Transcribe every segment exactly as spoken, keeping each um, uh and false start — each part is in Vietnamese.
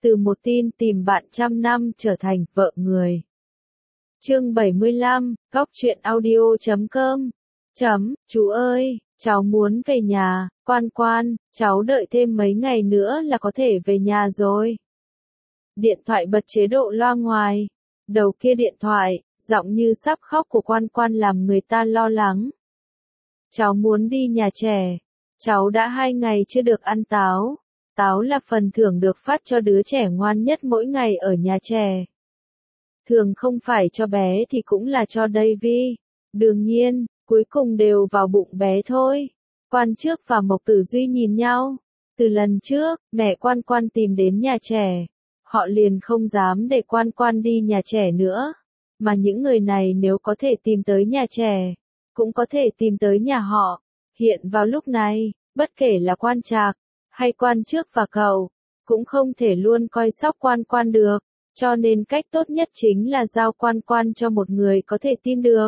Từ một tin tìm bạn trăm năm trở thành vợ người. Chương bảy mươi lăm, góc truyện audio chấm com. Chấm, chú ơi, cháu muốn về nhà, Quan Quan, cháu đợi thêm mấy ngày nữa là có thể về nhà rồi. Điện thoại bật chế độ loa ngoài. Đầu kia điện thoại, giọng như sắp khóc của Quan Quan làm người ta lo lắng. Cháu muốn đi nhà trẻ. Cháu đã hai ngày chưa được ăn táo. Táo là phần thưởng được phát cho đứa trẻ ngoan nhất mỗi ngày ở nhà trẻ. Thường không phải cho bé thì cũng là cho Davy. Đương nhiên, cuối cùng đều vào bụng bé thôi. Quan Trước và Mộc Tử Duy nhìn nhau. Từ lần trước, mẹ Quan Quan tìm đến nhà trẻ. Họ liền không dám để Quan Quan đi nhà trẻ nữa. Mà những người này nếu có thể tìm tới nhà trẻ, cũng có thể tìm tới nhà họ. Hiện vào lúc này, bất kể là Quan Trạc, hay Quan Trước và cậu, cũng không thể luôn coi sóc Quan Quan được. Cho nên cách tốt nhất chính là giao Quan Quan cho một người có thể tin được.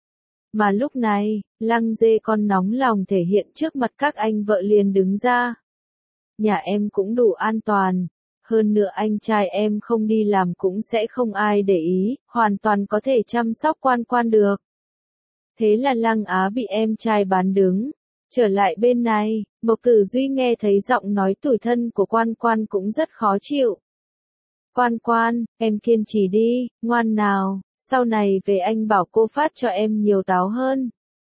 Mà lúc này, Lăng Dê con nóng lòng thể hiện trước mặt các anh vợ liền đứng ra. Nhà em cũng đủ an toàn. Hơn nữa anh trai em không đi làm cũng sẽ không ai để ý, hoàn toàn có thể chăm sóc Quan Quan được. Thế là Lăng Á bị em trai bán đứng. Trở lại bên này, Mộc Tử Duy nghe thấy giọng nói tủi thân của Quan Quan cũng rất khó chịu. Quan Quan, em kiên trì đi, ngoan nào, sau này về anh bảo cô phát cho em nhiều táo hơn.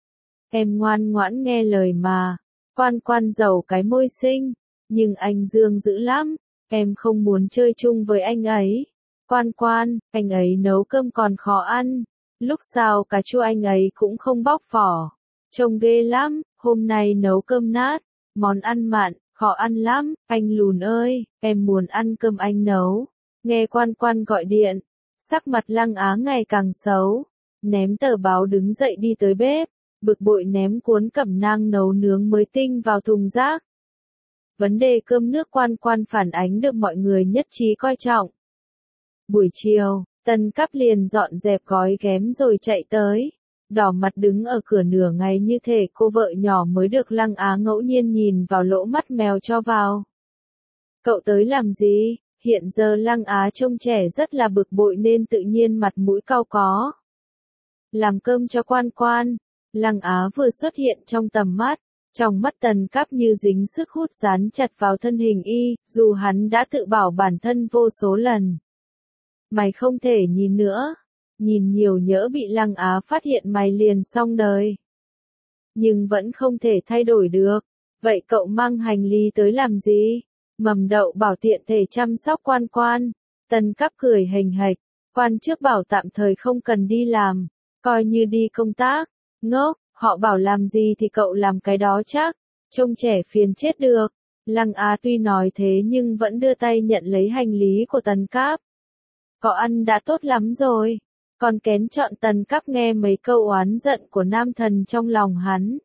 Em ngoan ngoãn nghe lời mà. Quan Quan dầu cái môi xinh, nhưng anh Dương dữ lắm, em không muốn chơi chung với anh ấy. Quan Quan, anh ấy nấu cơm còn khó ăn, lúc xào cà chua anh ấy cũng không bóc vỏ. Trông ghê lắm, hôm nay nấu cơm nát, món ăn mặn, khó ăn lắm, anh Lùn ơi, em muốn ăn cơm anh nấu. Nghe Quan Quan gọi điện, sắc mặt Lăng Á ngày càng xấu, ném tờ báo đứng dậy đi tới bếp, bực bội ném cuốn cẩm nang nấu nướng mới tinh vào thùng rác. Vấn đề cơm nước Quan Quan phản ánh được mọi người nhất trí coi trọng. Buổi chiều, Tần Cáp liền dọn dẹp gói ghém rồi chạy tới, đỏ mặt đứng ở cửa nửa ngày như thể cô vợ nhỏ mới được Lăng Á ngẫu nhiên nhìn vào lỗ mắt mèo cho vào. Cậu tới làm gì? Hiện giờ Lăng Á trông trẻ rất là bực bội nên tự nhiên mặt mũi cau có. Làm cơm cho Quan Quan. Lăng Á vừa xuất hiện trong tầm mắt, trong mắt Tần Cáp như dính sức hút dán chặt vào thân hình y, dù hắn đã tự bảo bản thân vô số lần. Mày không thể nhìn nữa. Nhìn nhiều nhỡ bị Lăng Á phát hiện mày liền xong đời. Nhưng vẫn không thể thay đổi được. Vậy cậu mang hành lý tới làm gì? Mầm Đậu bảo tiện thể chăm sóc Quan Quan. Tần Cáp cười hềnh hạch. Quan Trước bảo tạm thời không cần đi làm, coi như đi công tác. Ngốc, họ bảo làm gì thì cậu làm cái đó chắc. Trông trẻ phiền chết được. Lăng Á tuy nói thế nhưng vẫn đưa tay nhận lấy hành lý của Tần Cáp. Có ăn đã tốt lắm rồi. Còn kén chọn. Tần Cáp nghe mấy câu oán giận của nam thần trong lòng hắn.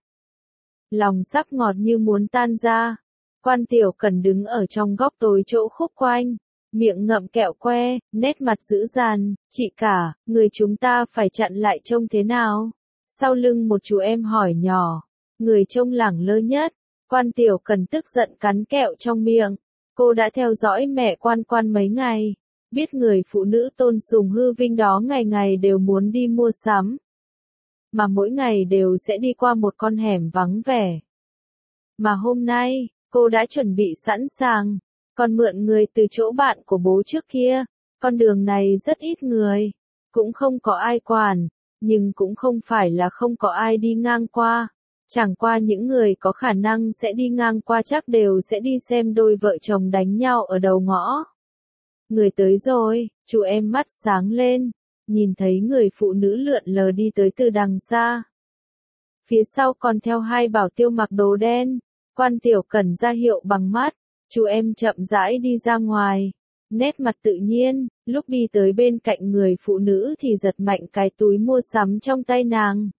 Lòng sắp ngọt như muốn tan ra. Quan Tiểu Cần đứng ở trong góc tối chỗ khúc quanh, miệng ngậm kẹo que, nét mặt dữ dằn. Chị cả, người chúng ta phải chặn lại trông thế nào? Sau lưng một chú em hỏi nhỏ, người trông lẳng lơ nhất. Quan Tiểu Cần tức giận cắn kẹo trong miệng. Cô đã theo dõi mẹ Quan Quan mấy ngày, biết người phụ nữ tôn sùng hư vinh đó ngày ngày đều muốn đi mua sắm. Mà mỗi ngày đều sẽ đi qua một con hẻm vắng vẻ. Mà hôm nay, cô đã chuẩn bị sẵn sàng, còn mượn người từ chỗ bạn của bố trước kia. Con đường này rất ít người, cũng không có ai quản, nhưng cũng không phải là không có ai đi ngang qua. Chẳng qua những người có khả năng sẽ đi ngang qua chắc đều sẽ đi xem đôi vợ chồng đánh nhau ở đầu ngõ. Người tới rồi, chú em mắt sáng lên, nhìn thấy người phụ nữ lượn lờ đi tới từ đằng xa. Phía sau còn theo hai bảo tiêu mặc đồ đen. Quan Tiểu Cần ra hiệu bằng mắt, chú em chậm rãi đi ra ngoài. Nét mặt tự nhiên, lúc đi tới bên cạnh người phụ nữ thì giật mạnh cái túi mua sắm trong tay nàng.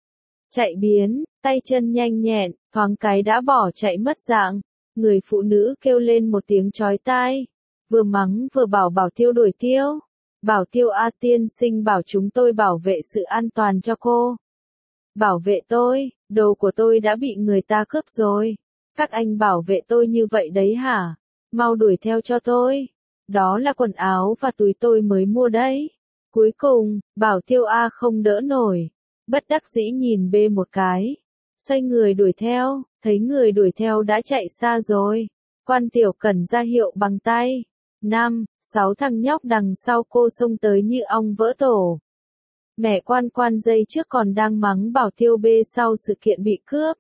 Chạy biến, tay chân nhanh nhẹn, thoáng cái đã bỏ chạy mất dạng. Người phụ nữ kêu lên một tiếng chói tai, vừa mắng vừa bảo bảo tiêu đuổi tiêu. Bảo tiêu A tiên sinh bảo chúng tôi bảo vệ sự an toàn cho cô. Bảo vệ tôi, đồ của tôi đã bị người ta cướp rồi. Các anh bảo vệ tôi như vậy đấy hả? Mau đuổi theo cho tôi. đó là quần áo và túi tôi mới mua đấy. Cuối cùng, Bảo Tiêu A không đỡ nổi, bất đắc dĩ nhìn B một cái, xoay người đuổi theo, thấy người đuổi theo đã chạy xa rồi. Quan Tiểu Cẩn ra hiệu bằng tay. Năm, sáu thằng nhóc đằng sau cô xông tới như ong vỡ tổ. Mẹ Quan Quan giây trước còn đang mắng Bảo Tiêu B sau sự kiện bị cướp.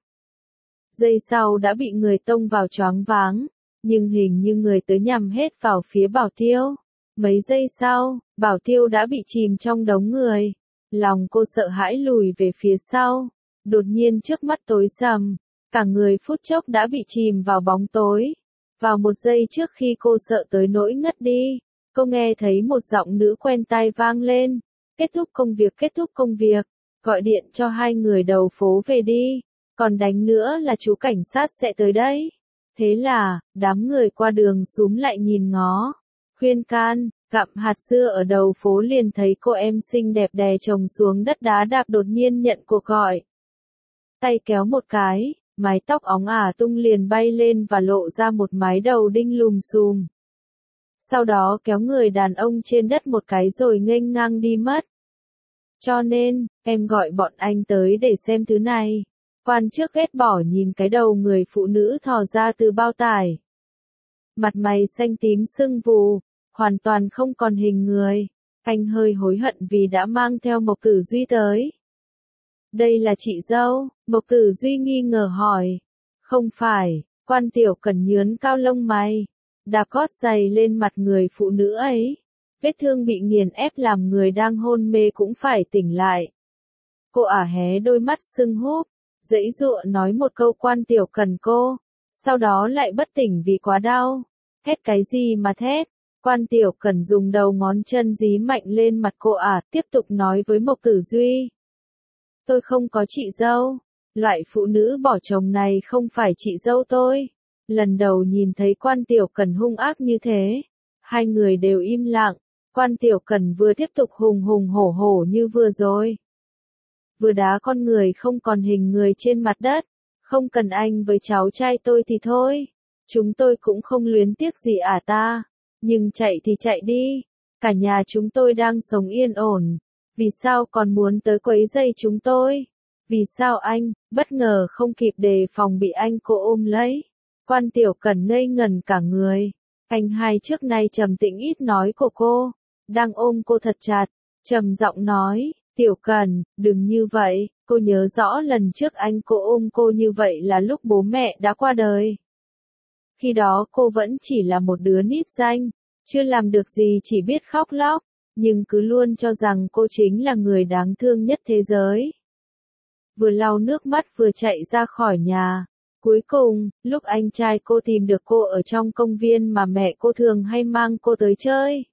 Giây sau đã bị người tông vào choáng váng, nhưng hình như người tới nhằm hết vào phía Bảo Tiêu. Mấy giây sau, Bảo Tiêu đã bị chìm trong đống người. Lòng cô sợ hãi lùi về phía sau. Đột nhiên trước mắt tối sầm, cả người phút chốc đã bị chìm vào bóng tối. Vào một giây trước khi cô sợ tới nỗi ngất đi, cô nghe thấy một giọng nữ quen tai vang lên. Kết thúc công việc, kết thúc công việc, gọi điện cho hai người đầu phố về đi, còn đánh nữa là chú cảnh sát sẽ tới đấy. Thế là, đám người qua đường xúm lại nhìn ngó, khuyên can, gặm hạt dưa ở đầu phố liền thấy cô em xinh đẹp đè chồng xuống đất đá đạp đột nhiên nhận cuộc gọi. Tay kéo một cái, mái tóc óng ả tung liền bay lên và lộ ra một mái đầu đinh lùm xùm. Sau đó kéo người đàn ông trên đất một cái rồi nghênh ngang đi mất. Cho nên, em gọi bọn anh tới để xem thứ này. Quan trước ghét bỏ nhìn cái đầu người phụ nữ thò ra từ bao tải. Mặt mày xanh tím sưng vù, hoàn toàn không còn hình người. Anh hơi hối hận vì đã mang theo Mộc Tử Duy tới. Đây là chị dâu, Mộc Tử Duy nghi ngờ hỏi. Không phải, Quan Tiểu Cẩn nhướn cao lông mày, đạp gót giày lên mặt người phụ nữ ấy. Vết thương bị nghiền ép làm người đang hôn mê cũng phải tỉnh lại. Cô ả hé đôi mắt sưng húp, giãy giụa nói một câu Quan Tiểu Cẩn cô, sau đó lại bất tỉnh vì quá đau. Thét cái gì mà thét? Quan Tiểu Cẩn dùng đầu ngón chân dí mạnh lên mặt cô ả, tiếp tục nói với Mộc Tử Duy. Tôi không có chị dâu. Loại phụ nữ bỏ chồng này không phải chị dâu tôi. Lần đầu nhìn thấy Quan Tiểu Cẩn hung ác như thế, hai người đều im lặng. Quan Tiểu Cẩn vừa tiếp tục hùng hùng hổ hổ như vừa rồi, vừa đá con người không còn hình người trên mặt đất. Không cần anh với cháu trai tôi thì thôi, chúng tôi cũng không luyến tiếc gì ả ta, nhưng chạy thì chạy đi, cả nhà chúng tôi đang sống yên ổn, vì sao còn muốn tới quấy rầy chúng tôi? Vì sao anh, bất ngờ không kịp đề phòng bị anh cô ôm lấy. Quan Tiểu Cẩn ngây ngẩn cả người. Anh hai trước nay trầm tĩnh ít nói của cô, đang ôm cô thật chặt, trầm giọng nói, Tiểu Cẩn, đừng như vậy, cô nhớ rõ lần trước anh cô ôm cô như vậy là lúc bố mẹ đã qua đời. Khi đó cô vẫn chỉ là một đứa nít danh, chưa làm được gì chỉ biết khóc lóc, nhưng cứ luôn cho rằng cô chính là người đáng thương nhất thế giới. Vừa lau nước mắt vừa chạy ra khỏi nhà. Cuối cùng, lúc anh trai cô tìm được cô ở trong công viên mà mẹ cô thường hay mang cô tới chơi,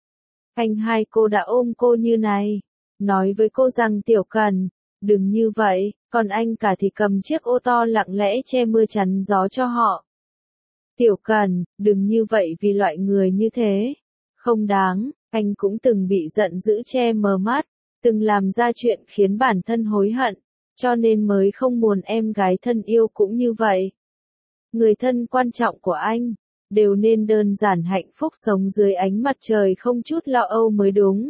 anh hai cô đã ôm cô như này, nói với cô rằng Tiểu Cẩn, đừng như vậy, còn anh cả thì cầm chiếc ô to lặng lẽ che mưa chắn gió cho họ. Tiểu Cẩn, đừng như vậy vì loại người như thế, không đáng. Anh cũng từng bị giận dữ che mờ mắt, từng làm ra chuyện khiến bản thân hối hận, cho nên mới không muốn em gái thân yêu cũng như vậy. Người thân quan trọng của anh, đều nên đơn giản hạnh phúc sống dưới ánh mặt trời không chút lo âu mới đúng.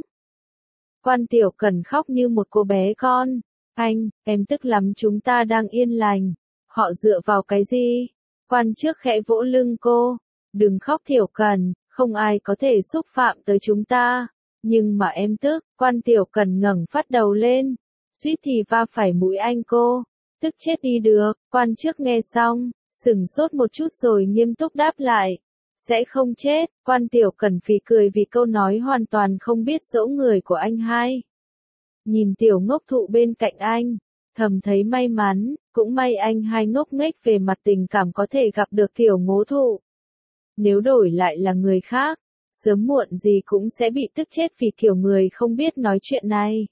Quan Tiểu Cẩn khóc như một cô bé con. Anh, em tức lắm, chúng ta đang yên lành. Họ dựa vào cái gì? Quan trước khẽ vỗ lưng cô. Đừng khóc Tiểu Cẩn, không ai có thể xúc phạm tới chúng ta. Nhưng mà em tức. Quan Tiểu Cẩn ngẩng phát đầu lên, suýt thì va phải mũi anh cô. Tức chết đi được. Quan trước nghe xong, sửng sốt một chút rồi nghiêm túc đáp lại. Sẽ không chết. Quan Tiểu Cẩn phì cười vì câu nói hoàn toàn không biết dỗ người của anh hai. Nhìn Tiểu Ngốc Thụ bên cạnh anh, thầm thấy may mắn, cũng may anh hai ngốc nghếch về mặt tình cảm có thể gặp được Tiểu Ngố Thụ. Nếu đổi lại là người khác, sớm muộn gì cũng sẽ bị tức chết vì kiểu người không biết nói chuyện này.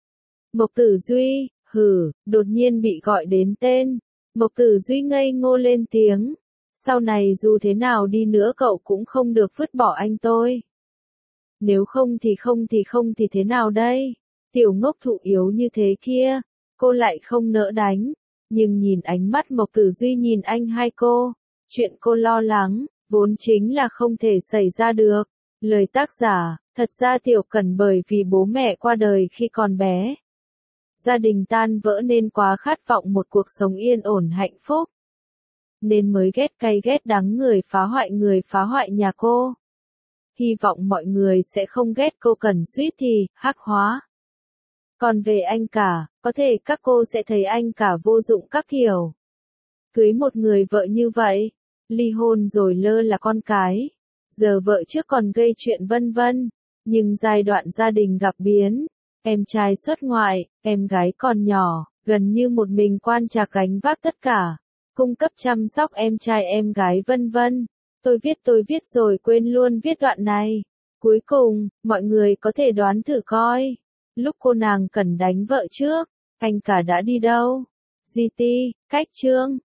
Mộc Tử Duy, hử, đột nhiên bị gọi đến tên. Mộc Tử Duy ngây ngô lên tiếng. Sau này dù thế nào đi nữa cậu cũng không được vứt bỏ anh tôi. Nếu không thì không thì không thì thế nào đây? Tiểu Ngốc Thụ yếu như thế kia, cô lại không nỡ đánh. Nhưng nhìn ánh mắt Mộc Tử Duy nhìn anh hai cô, chuyện cô lo lắng, vốn chính là không thể xảy ra được. Lời tác giả, thật ra Tiểu Cẩn bởi vì bố mẹ qua đời khi còn bé. Gia đình tan vỡ nên quá khát vọng một cuộc sống yên ổn hạnh phúc. Nên mới ghét cay ghét đắng người phá hoại người phá hoại nhà cô. Hy vọng mọi người sẽ không ghét cô Cẩn suýt thì, hắc hóa. Còn về anh cả, có thể các cô sẽ thấy anh cả vô dụng các kiểu. Cưới một người vợ như vậy, ly hôn rồi lơ là con cái. Giờ vợ trước còn gây chuyện vân vân. Nhưng giai đoạn gia đình gặp biến, em trai xuất ngoại, em gái còn nhỏ, gần như một mình Quan Trạc gánh vác tất cả. Cung cấp chăm sóc em trai em gái vân vân. Tôi viết tôi viết rồi quên luôn viết đoạn này. Cuối cùng, mọi người có thể đoán thử coi. Lúc cô nàng Cẩn đánh vợ trước, anh cả đã đi đâu? giê tê, cách chương.